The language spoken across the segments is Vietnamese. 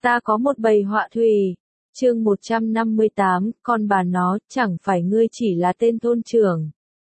Ta có một bầy họa thủy. Chương 158, con bà nó, chẳng phải ngươi chỉ là tên thôn trưởng.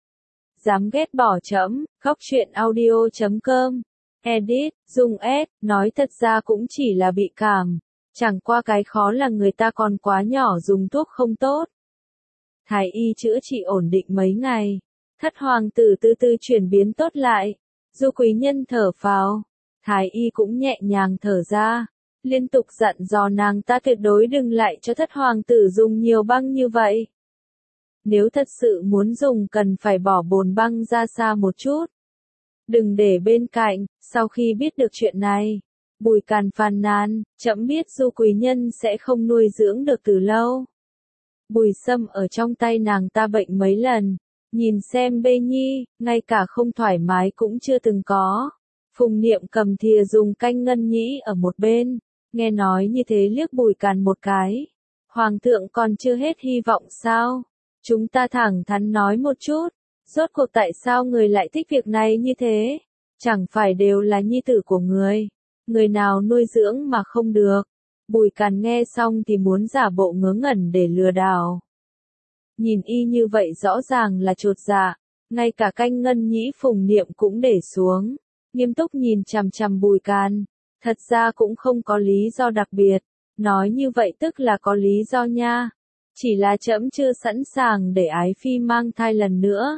Dám ghét bỏ trẫm, góc truyện audio.com. Edit, Dung S, nói thật ra cũng chỉ là bị cảm. Chẳng qua cái khó là người ta còn quá nhỏ dùng thuốc không tốt. Thái y chữa trị ổn định mấy ngày. Thất hoàng tử từ từ chuyển biến tốt lại. Du quý nhân thở phào. Thái y cũng nhẹ nhàng thở ra. Liên tục dặn dò nàng ta tuyệt đối đừng lại cho thất hoàng tử dùng nhiều băng như vậy. Nếu thật sự muốn dùng cần phải bỏ bồn băng ra xa một chút. Đừng để bên cạnh. Sau khi biết được chuyện này, Bùi Càn phàn nàn, trẫm biết Du quý nhân sẽ không nuôi dưỡng được từ lâu. Bùi Sâm ở trong tay nàng ta bệnh mấy lần, nhìn xem Bê Nhi, ngay cả không thoải mái cũng chưa từng có. Phùng Niệm cầm thìa dùng canh ngân nhĩ ở một bên, nghe nói như thế liếc Bùi Càn một cái. Hoàng thượng còn chưa hết hy vọng sao? Chúng ta thẳng thắn nói một chút, rốt cuộc tại sao người lại thích việc này như thế? Chẳng phải đều là nhi tử của người nào nuôi dưỡng mà không được. Bùi Càn nghe xong thì muốn giả bộ ngớ ngẩn để lừa đảo. Nhìn y như vậy rõ ràng là chột dạ, ngay cả canh ngân nhĩ Phùng Niệm cũng để xuống, nghiêm túc nhìn chằm chằm Bùi Càn. Thật ra cũng không có lý do đặc biệt, nói như vậy tức là có lý do nha. Chỉ là trẫm chưa sẵn sàng để ái phi mang thai lần nữa.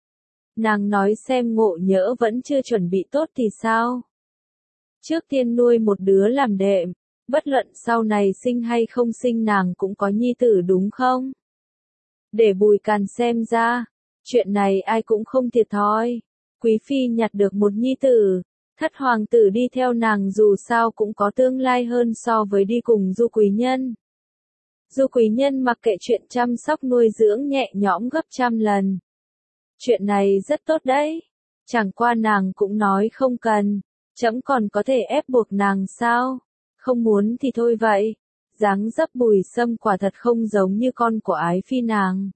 Nàng nói xem Ngộ Nhỡ vẫn chưa chuẩn bị tốt thì sao? Trước tiên nuôi một đứa làm đệm, bất luận sau này sinh hay không sinh nàng cũng có nhi tử đúng không? Để Bùi Càn xem ra, chuyện này ai cũng không thiệt thòi. Quý phi nhặt được một nhi tử, thất hoàng tử đi theo nàng dù sao cũng có tương lai hơn so với đi cùng Du quý nhân. Du quý nhân mặc kệ chuyện chăm sóc nuôi dưỡng nhẹ nhõm gấp trăm lần. Chuyện này rất tốt đấy. Chẳng qua nàng cũng nói không cần, trẫm còn có thể ép buộc nàng sao? Không muốn thì thôi vậy. Dáng dấp Bùi Sâm quả thật không giống như con của ái phi nàng.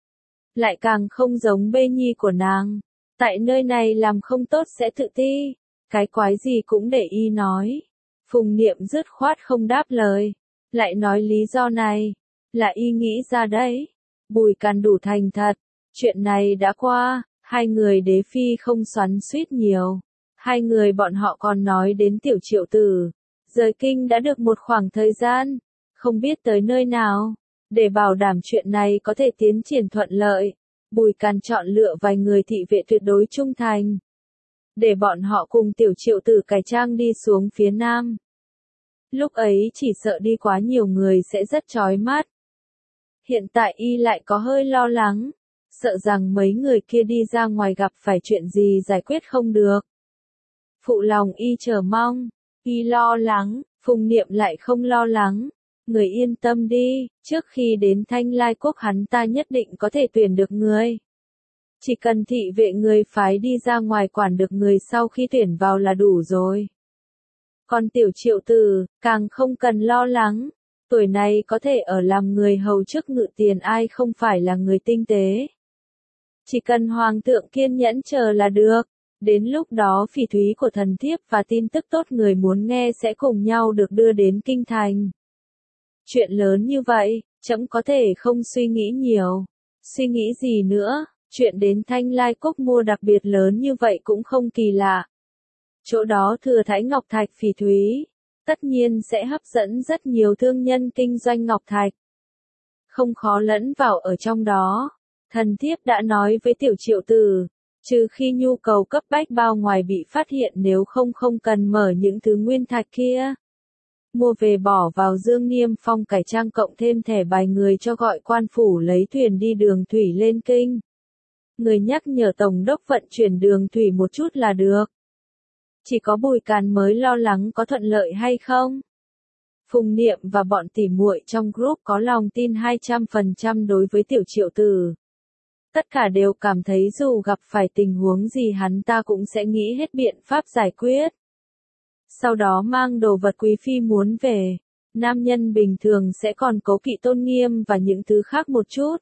Lại càng không giống Bê Nhi của nàng. Tại nơi này làm không tốt sẽ tự ti. Cái quái gì cũng để y nói. Phùng Niệm dứt khoát không đáp lời. Lại nói lý do này. Là y nghĩ ra đấy. Bùi Càn đủ thành thật. Chuyện này đã qua. Hai người đế phi không xoắn xuýt nhiều. Hai người bọn họ còn nói đến Tiểu Triệu Tử. Rời kinh đã được một khoảng thời gian. Không biết tới nơi nào. Để bảo đảm chuyện này có thể tiến triển thuận lợi, Bùi Càn chọn lựa vài người thị vệ tuyệt đối trung thành. Để bọn họ cùng Tiểu Triệu Tử cải trang đi xuống phía nam. Lúc ấy chỉ sợ đi quá nhiều người sẽ rất chói mắt. Hiện tại y lại có hơi lo lắng. Sợ rằng mấy người kia đi ra ngoài gặp phải chuyện gì giải quyết không được. Phụ lòng y chờ mong. Y lo lắng, Phùng Niệm lại không lo lắng. Người yên tâm đi, trước khi đến Thanh Lai Quốc hắn ta nhất định có thể tuyển được người. Chỉ cần thị vệ người phái đi ra ngoài quản được người sau khi tuyển vào là đủ rồi. Còn Tiểu Triệu Tử, càng không cần lo lắng. Tuổi này có thể ở làm người hầu trước ngự tiền ai không phải là người tinh tế. Chỉ cần Hoàng thượng kiên nhẫn chờ là được. Đến lúc đó phỉ thúy của thần thiếp và tin tức tốt người muốn nghe sẽ cùng nhau được đưa đến kinh thành. Chuyện lớn như vậy, trẫm có thể không suy nghĩ nhiều. Suy nghĩ gì nữa, chuyện đến Thanh Lai Quốc mua đặc biệt lớn như vậy cũng không kỳ lạ. Chỗ đó thừa thãi ngọc thạch phỉ thúy, tất nhiên sẽ hấp dẫn rất nhiều thương nhân kinh doanh ngọc thạch. Không khó lẫn vào ở trong đó. Thần thiếp đã nói với Tiểu Triệu Tử, trừ khi nhu cầu cấp bách bao ngoài bị phát hiện nếu không cần mở những thứ nguyên thạch kia. Mua về bỏ vào Dương Niêm Phong cải trang cộng thêm thẻ bài người cho gọi quan phủ lấy thuyền đi đường thủy lên kinh. Người nhắc nhở tổng đốc vận chuyển đường thủy một chút là được. Chỉ có Bùi Càn mới lo lắng có thuận lợi hay không. Phùng Niệm và bọn tỉ muội trong group có lòng tin 200% đối với Tiểu Triệu Tử. Tất cả đều cảm thấy dù gặp phải tình huống gì hắn ta cũng sẽ nghĩ hết biện pháp giải quyết. Sau đó mang đồ vật quý phi muốn về. Nam nhân bình thường sẽ còn cố kỵ tôn nghiêm và những thứ khác một chút.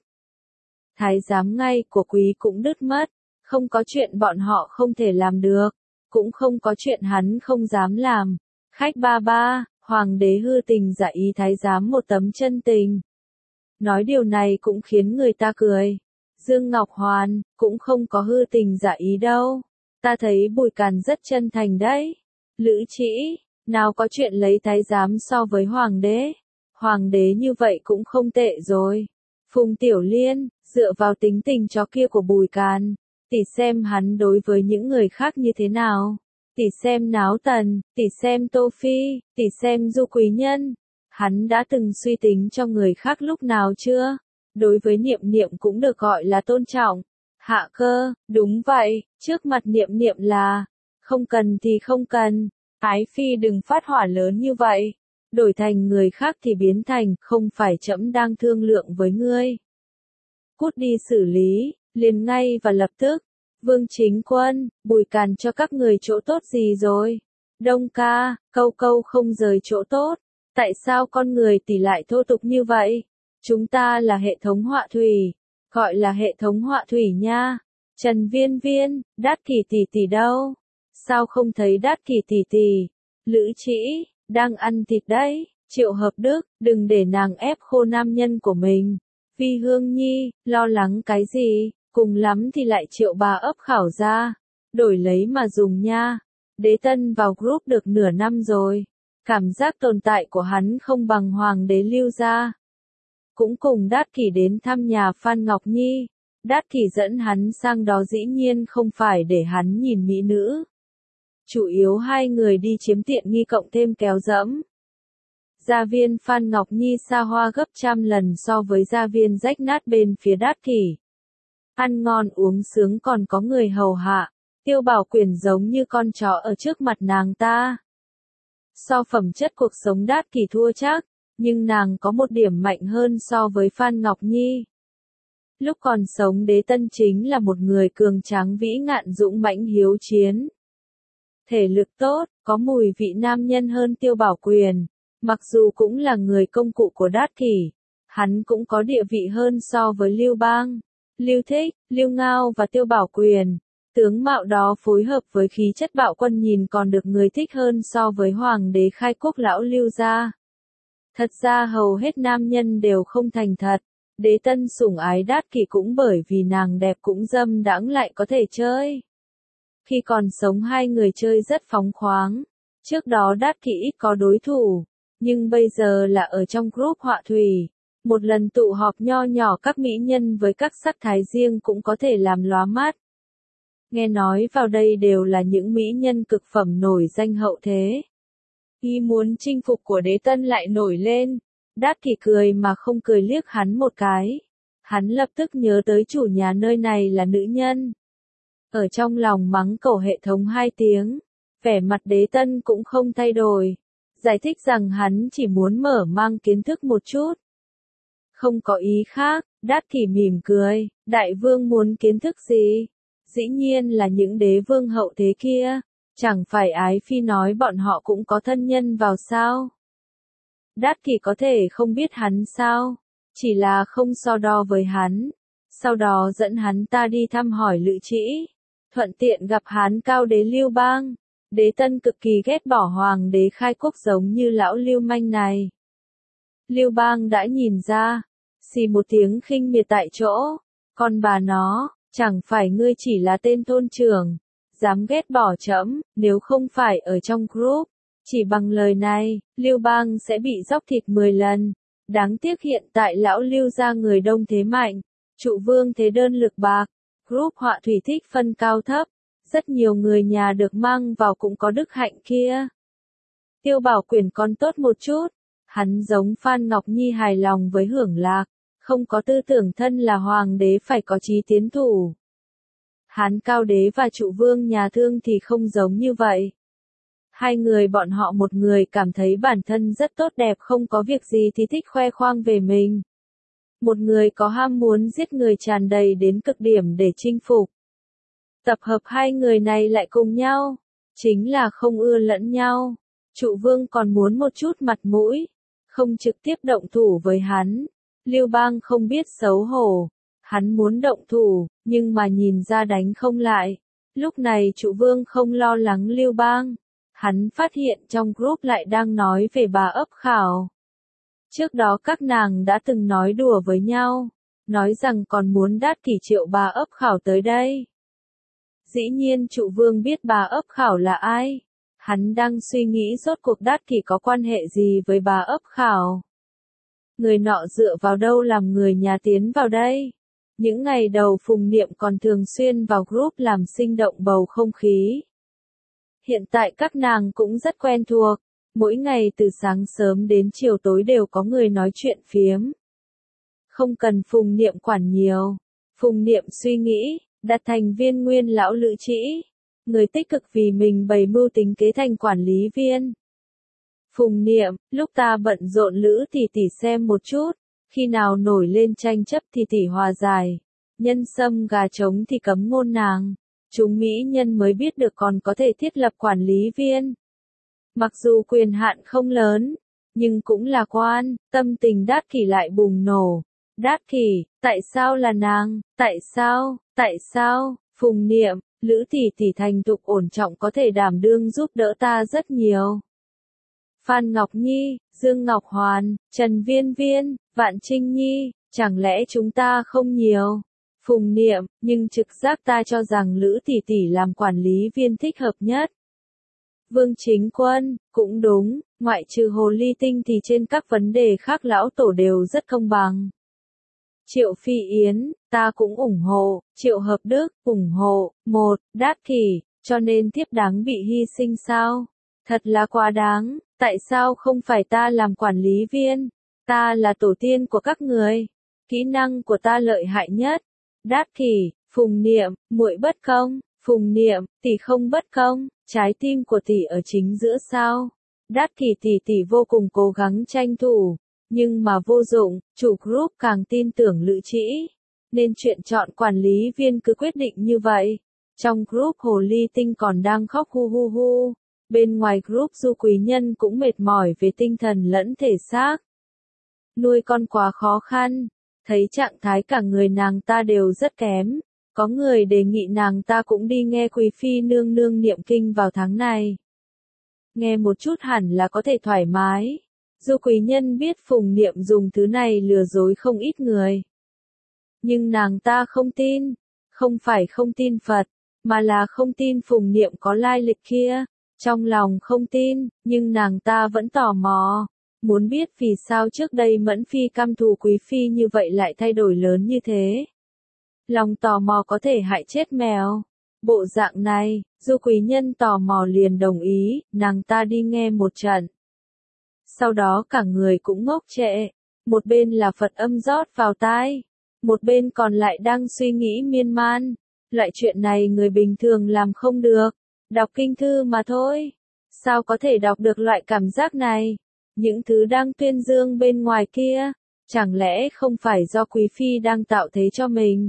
Thái giám ngay của quý cũng đứt mất. Không có chuyện bọn họ không thể làm được. Cũng không có chuyện hắn không dám làm. Khách ba ba, Hoàng đế hư tình giả ý thái giám một tấm chân tình. Nói điều này cũng khiến người ta cười. Dương Ngọc Hoàn, cũng không có hư tình giả ý đâu. Ta thấy Bùi Càn rất chân thành đấy. Lữ Trĩ, nào có chuyện lấy thái giám so với hoàng đế. Hoàng đế như vậy cũng không tệ rồi. Phùng Tiểu Liên, dựa vào tính tình chó kia của Bùi Càn, tỷ xem hắn đối với những người khác như thế nào. Tỷ xem Náo Tần, tỷ xem Tô Phi, tỷ xem Du Quý Nhân. Hắn đã từng suy tính cho người khác lúc nào chưa? Đối với Niệm Niệm cũng được gọi là tôn trọng. Hạ Cơ, đúng vậy, trước mặt Niệm Niệm là, không cần thì không cần. Ái Phi đừng phát hỏa lớn như vậy. Đổi thành người khác thì biến thành, không phải trẫm đang thương lượng với ngươi. Cút đi xử lý, liền ngay và lập tức. Vương Chính Quân, Bùi Càn cho các người chỗ tốt gì rồi? Đông ca, câu câu không rời chỗ tốt. Tại sao con người tỷ lại thô tục như vậy? Chúng ta là hệ thống họa thủy. Gọi là hệ thống họa thủy nha. Trần Viên Viên, Đát Kỷ tỷ tỷ đâu? Sao không thấy Đát Kỷ tỷ tỷ? Lữ Trĩ, đang ăn thịt đấy. Triệu Hợp Đức, đừng để nàng ép khô nam nhân của mình. Vi Hương Nhi, lo lắng cái gì? Cùng lắm thì lại Triệu bà ấp khảo ra. Đổi lấy mà dùng nha. Đế Tân vào group được nửa năm rồi. Cảm giác tồn tại của hắn không bằng Hoàng đế Lưu Gia. Cũng cùng Đát Kỷ đến thăm nhà Phan Ngọc Nhi. Đát Kỷ dẫn hắn sang đó dĩ nhiên không phải để hắn nhìn mỹ nữ. Chủ yếu hai người đi chiếm tiện nghi cộng thêm kéo dẫm. Gia viên Phan Ngọc Nhi xa hoa gấp trăm lần so với gia viên rách nát bên phía Đát Kỷ. Ăn ngon uống sướng còn có người hầu hạ. Tiêu Bảo Quyển giống như con chó ở trước mặt nàng ta. So phẩm chất cuộc sống Đát Kỷ thua chắc, nhưng nàng có một điểm mạnh hơn so với Phan Ngọc Nhi. Lúc còn sống Đế Tân chính là một người cường tráng vĩ ngạn dũng mãnh hiếu chiến. Thể lực tốt, có mùi vị nam nhân hơn Tiêu Bảo Quyển, mặc dù cũng là người công cụ của Đát Kỷ, hắn cũng có địa vị hơn so với Lưu Bang, Lưu Thích, Lưu Ngao và Tiêu Bảo Quyển. Tướng mạo đó phối hợp với khí chất bạo quân nhìn còn được người thích hơn so với Hoàng đế khai quốc lão Lưu Gia. Thật ra hầu hết nam nhân đều không thành thật. Đế Tân sủng ái Đát Kỷ cũng bởi vì nàng đẹp cũng dâm đãng lại có thể chơi. Khi còn sống hai người chơi rất phóng khoáng. Trước đó Đát Kỷ ít có đối thủ, nhưng bây giờ là ở trong group họa thủy. Một lần tụ họp nho nhỏ các mỹ nhân với các sắc thái riêng cũng có thể làm lóa mắt. Nghe nói vào đây đều là những mỹ nhân cực phẩm nổi danh hậu thế. Ý muốn chinh phục của Đế Tân lại nổi lên. Đát Kỷ cười mà không cười liếc hắn một cái. Hắn lập tức nhớ tới chủ nhà nơi này là nữ nhân. Ở trong lòng mắng cẩu hệ thống 2 tiếng. Vẻ mặt Đế Tân cũng không thay đổi. Giải thích rằng hắn chỉ muốn mở mang kiến thức một chút. Không có ý khác, Đát Kỷ mỉm cười. Đại vương muốn kiến thức gì? Dĩ nhiên là những đế vương hậu thế kia. Chẳng phải Ái Phi nói bọn họ cũng có thân nhân vào sao? Đát Kỷ có thể không biết hắn sao? Chỉ là không so đo với hắn. Sau đó dẫn hắn ta đi thăm hỏi Lữ Trĩ. Thuận tiện gặp Hán cao đế Lưu Bang. Đế Tân cực kỳ ghét bỏ Hoàng đế khai quốc giống như lão lưu manh này. Lưu Bang đã nhìn ra. Xì một tiếng khinh miệt tại chỗ. Con bà nó, chẳng phải ngươi chỉ là tên thôn trưởng. Dám ghét bỏ trẫm, nếu không phải ở trong group. Chỉ bằng lời này, Lưu Bang sẽ bị dóc thịt 10 lần. Đáng tiếc hiện tại lão Lưu gia người đông thế mạnh. Trụ vương thế đơn lực bạc. Group họa thủy thích phân cao thấp. Rất nhiều người nhà được mang vào cũng có đức hạnh kia. Tiêu Bảo Quyển còn tốt một chút. Hắn giống Phan Ngọc Nhi hài lòng với hưởng lạc. Không có tư tưởng thân là hoàng đế phải có chí tiến thủ. Hán cao đế và trụ vương nhà Thương thì không giống như vậy. Hai người bọn họ một người cảm thấy bản thân rất tốt đẹp không có việc gì thì thích khoe khoang về mình. Một người có ham muốn giết người tràn đầy đến cực điểm để chinh phục. Tập hợp hai người này lại cùng nhau, chính là không ưa lẫn nhau. Trụ vương còn muốn một chút mặt mũi, không trực tiếp động thủ với hắn. Lưu Bang không biết xấu hổ. Hắn muốn động thủ, nhưng mà nhìn ra đánh không lại. Lúc này trụ vương không lo lắng Lưu Bang. hắn phát hiện trong group lại đang nói về bà ấp khảo. Trước đó các nàng đã từng nói đùa với nhau, nói rằng còn muốn đát kỷ triệu bà ấp khảo tới đây. Dĩ nhiên Trụ Vương biết bà ấp khảo là ai. Hắn đang suy nghĩ rốt cuộc đát kỷ có quan hệ gì với bà ấp khảo. Người nọ dựa vào đâu làm người nhà tiến vào đây. Những ngày đầu Phùng Niệm còn thường xuyên vào group làm sinh động bầu không khí. Hiện tại các nàng cũng rất quen thuộc. Mỗi ngày từ sáng sớm đến chiều tối đều có người nói chuyện phiếm. Không cần Phùng Niệm quản nhiều. Phùng Niệm suy nghĩ, đặt thành viên nguyên lão Lữ Trĩ. Người tích cực vì mình bày mưu tính kế thành quản lý viên. Phùng Niệm, lúc ta bận rộn Lữ tỷ tỷ xem một chút. Khi nào nổi lên tranh chấp thì tỷ hòa giải. Nhân sâm gà trống thì cấm ngôn nàng. Chúng mỹ nhân mới biết được còn có thể thiết lập quản lý viên. Mặc dù quyền hạn không lớn, nhưng cũng là quan, tâm tình Đát Kỷ lại bùng nổ. Đát Kỷ, tại sao là nàng, tại sao, Phùng Niệm, Lữ tỷ tỷ thành thục ổn trọng có thể đảm đương giúp đỡ ta rất nhiều. Phan Ngọc Nhi, Dương Ngọc Hoàn, Trần Viên Viên, Vạn Trinh Nhi, chẳng lẽ chúng ta không nhiều? Phùng Niệm, nhưng trực giác ta cho rằng Lữ tỷ tỷ làm quản lý viên thích hợp nhất. Vương Chính Quân, cũng đúng, ngoại trừ Hồ Ly Tinh thì trên các vấn đề khác lão tổ đều rất công bằng. Triệu Phi Yến, ta cũng ủng hộ, Triệu Hợp Đức, ủng hộ, Đát Kỷ, cho nên thiếp đáng bị hy sinh sao? Thật là quá đáng, tại sao không phải ta làm quản lý viên? Ta là tổ tiên của các người, kỹ năng của ta lợi hại nhất. Đát Kỷ, Phùng Niệm, muội bất công, Phùng Niệm, tỷ không bất công, trái tim của tỷ ở chính giữa sao? Đát Kỷ tỷ vô cùng cố gắng tranh thủ, nhưng mà vô dụng, chủ group càng tin tưởng Lữ Trĩ, nên chuyện chọn quản lý viên cứ quyết định như vậy. Trong group Hồ Ly Tinh còn đang khóc hu hu hu, bên ngoài group Du Quý Nhân cũng mệt mỏi về tinh thần lẫn thể xác. Nuôi con quá khó khăn, thấy trạng thái cả người nàng ta đều rất kém. Có người đề nghị nàng ta cũng đi nghe Quý Phi nương nương niệm kinh vào tháng này. Nghe một chút hẳn là có thể thoải mái. Du Quý Nhân biết Phùng Niệm dùng thứ này lừa dối không ít người. Nhưng nàng ta không tin. Không phải không tin Phật, mà là không tin Phùng Niệm có lai lịch kia. Trong lòng không tin, nhưng nàng ta vẫn tò mò. Muốn biết vì sao trước đây Mẫn Phi căm thù Quý Phi như vậy lại thay đổi lớn như thế. Lòng tò mò có thể hại chết mèo. Bộ dạng này, Du Quý Nhân tò mò liền đồng ý, nàng ta đi nghe một trận. Sau đó cả người cũng ngốc trệ. Một bên là Phật âm rót vào tai, một bên còn lại đang suy nghĩ miên man. Loại chuyện này người bình thường làm không được. Đọc kinh thư mà thôi. Sao có thể đọc được loại cảm giác này? Những thứ đang tuyên dương bên ngoài kia, chẳng lẽ không phải do Quý Phi đang tạo thế cho mình?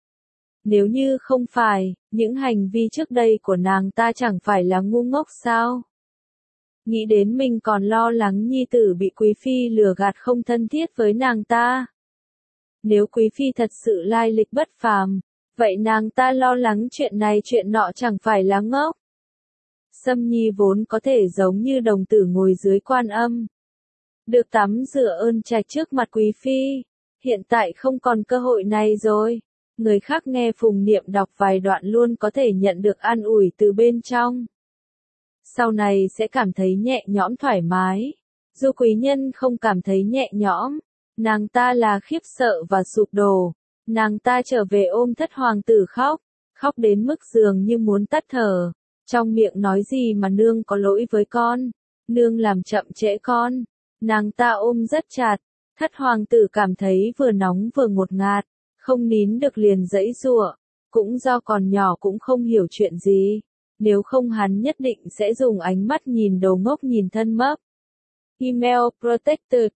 Nếu như không phải, những hành vi trước đây của nàng ta chẳng phải là ngu ngốc sao? Nghĩ đến mình còn lo lắng nhi tử bị Quý Phi lừa gạt không thân thiết với nàng ta. Nếu Quý Phi thật sự lai lịch bất phàm, vậy nàng ta lo lắng chuyện này chuyện nọ chẳng phải là ngốc. Sâm Nhi vốn có thể giống như đồng tử ngồi dưới Quan Âm, được tắm rửa ơn trạch trước mặt Quý Phi, hiện tại không còn cơ hội này rồi. Người khác nghe Phùng Niệm đọc vài đoạn luôn có thể nhận được an ủi từ bên trong. Sau này sẽ cảm thấy nhẹ nhõm thoải mái. Du Quý Nhân không cảm thấy nhẹ nhõm, nàng ta là khiếp sợ và sụp đổ. Nàng ta trở về ôm thất hoàng tử khóc, khóc đến mức dường như muốn tắt thở. Trong miệng nói gì mà nương có lỗi với con, nương làm chậm trễ con. Nàng ta ôm rất chặt, thất hoàng tử cảm thấy vừa nóng vừa ngột ngạt, không nín được liền giãy giụa, cũng do còn nhỏ cũng không hiểu chuyện gì, nếu không hắn nhất định sẽ dùng ánh mắt nhìn đồ ngốc nhìn thân mấp. Email Protected,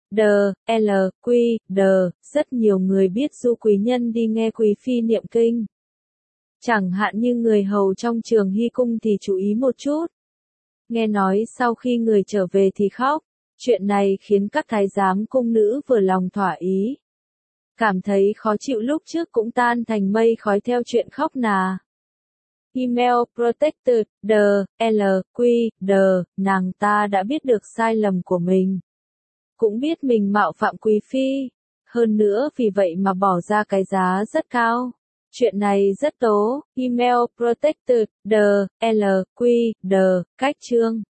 L, rất nhiều người biết Du Quý Nhân đi nghe Quý Phi niệm kinh. Chẳng hạn như người hầu trong Trường Hy Cung thì chú ý một chút. Nghe nói sau khi người trở về thì khóc, chuyện này khiến các thái giám cung nữ vừa lòng thỏa ý. Cảm thấy khó chịu lúc trước cũng tan thành mây khói theo chuyện khóc nà. Email Protected, nàng ta đã biết được sai lầm của mình. Cũng biết mình mạo phạm quý phi. Hơn nữa vì vậy mà bỏ ra cái giá rất cao. Chuyện này rất tố. Email Protected, cách chương.